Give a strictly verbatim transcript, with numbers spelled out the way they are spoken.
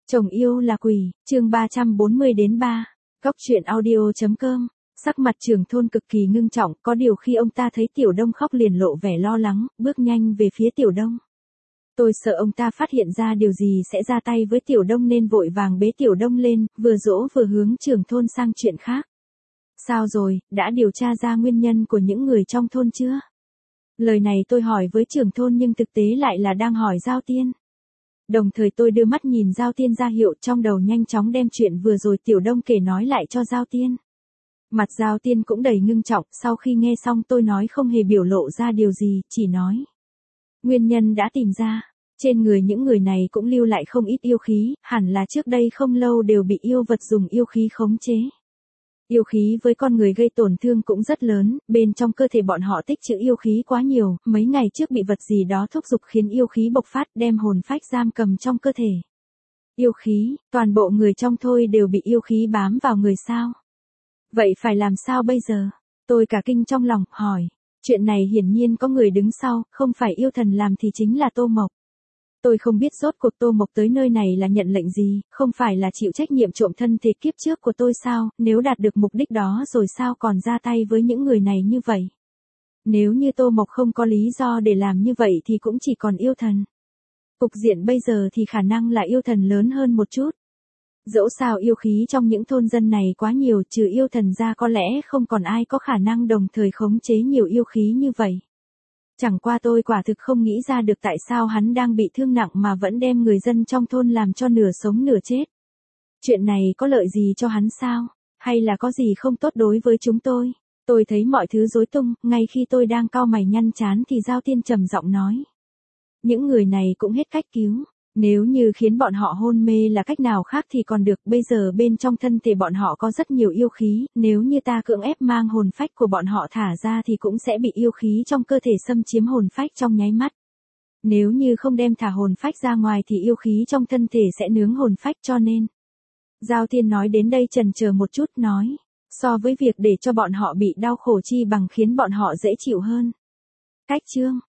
Chồng yêu là quỷ, chương ba trăm bốn mươi đến ba. Góc truyện audio.com. Sắc mặt trưởng thôn cực kỳ ngưng trọng, có điều khi ông ta thấy Tiểu Đông khóc liền lộ vẻ lo lắng, bước nhanh về phía Tiểu Đông. Tôi sợ ông ta phát hiện ra điều gì sẽ ra tay với Tiểu Đông nên vội vàng bế Tiểu Đông lên, vừa dỗ vừa hướng trưởng thôn sang chuyện khác. Sao rồi, đã điều tra ra nguyên nhân của những người trong thôn chưa? Lời này tôi hỏi với trưởng thôn nhưng thực tế lại là đang hỏi Giao Tiên. Đồng thời tôi đưa mắt nhìn Giao Tiên ra hiệu, trong đầu nhanh chóng đem chuyện vừa rồi Tiểu Đông kể nói lại cho Giao Tiên. Mặt Giao Tiên cũng đầy ngưng trọng, sau khi nghe xong tôi nói không hề biểu lộ ra điều gì, chỉ nói. Nguyên nhân đã tìm ra, trên người những người này cũng lưu lại không ít yêu khí, hẳn là trước đây không lâu đều bị yêu vật dùng yêu khí khống chế. Yêu khí với con người gây tổn thương cũng rất lớn, bên trong cơ thể bọn họ tích trữ yêu khí quá nhiều, mấy ngày trước bị vật gì đó thúc giục khiến yêu khí bộc phát đem hồn phách giam cầm trong cơ thể. Yêu khí, toàn bộ người trong thôi đều bị yêu khí bám vào người sao? Vậy phải làm sao bây giờ? Tôi cả kinh trong lòng, hỏi. Chuyện này hiển nhiên có người đứng sau, không phải yêu thần làm thì chính là Tô Mộc. Tôi không biết rốt cuộc Tô Mộc tới nơi này là nhận lệnh gì, không phải là chịu trách nhiệm trộm thân thể kiếp trước của tôi sao, nếu đạt được mục đích đó rồi sao còn ra tay với những người này như vậy. Nếu như Tô Mộc không có lý do để làm như vậy thì cũng chỉ còn yêu thần. Cục diện bây giờ thì khả năng là yêu thần lớn hơn một chút. Dẫu sao yêu khí trong những thôn dân này quá nhiều, trừ yêu thần ra có lẽ không còn ai có khả năng đồng thời khống chế nhiều yêu khí như vậy. Chẳng qua tôi quả thực không nghĩ ra được tại sao hắn đang bị thương nặng mà vẫn đem người dân trong thôn làm cho nửa sống nửa chết. Chuyện này có lợi gì cho hắn sao? Hay là có gì không tốt đối với chúng tôi? Tôi thấy mọi thứ rối tung, ngay khi tôi đang cau mày nhăn chán thì Giao Tiên trầm giọng nói. Những người này cũng hết cách cứu. Nếu như khiến bọn họ hôn mê là cách nào khác thì còn được, bây giờ bên trong thân thể bọn họ có rất nhiều yêu khí, nếu như ta cưỡng ép mang hồn phách của bọn họ thả ra thì cũng sẽ bị yêu khí trong cơ thể xâm chiếm hồn phách trong nháy mắt. Nếu như không đem thả hồn phách ra ngoài thì yêu khí trong thân thể sẽ nướng hồn phách cho nên. Giao Tiên nói đến đây chần chờ một chút nói, so với việc để cho bọn họ bị đau khổ chi bằng khiến bọn họ dễ chịu hơn. Cách chương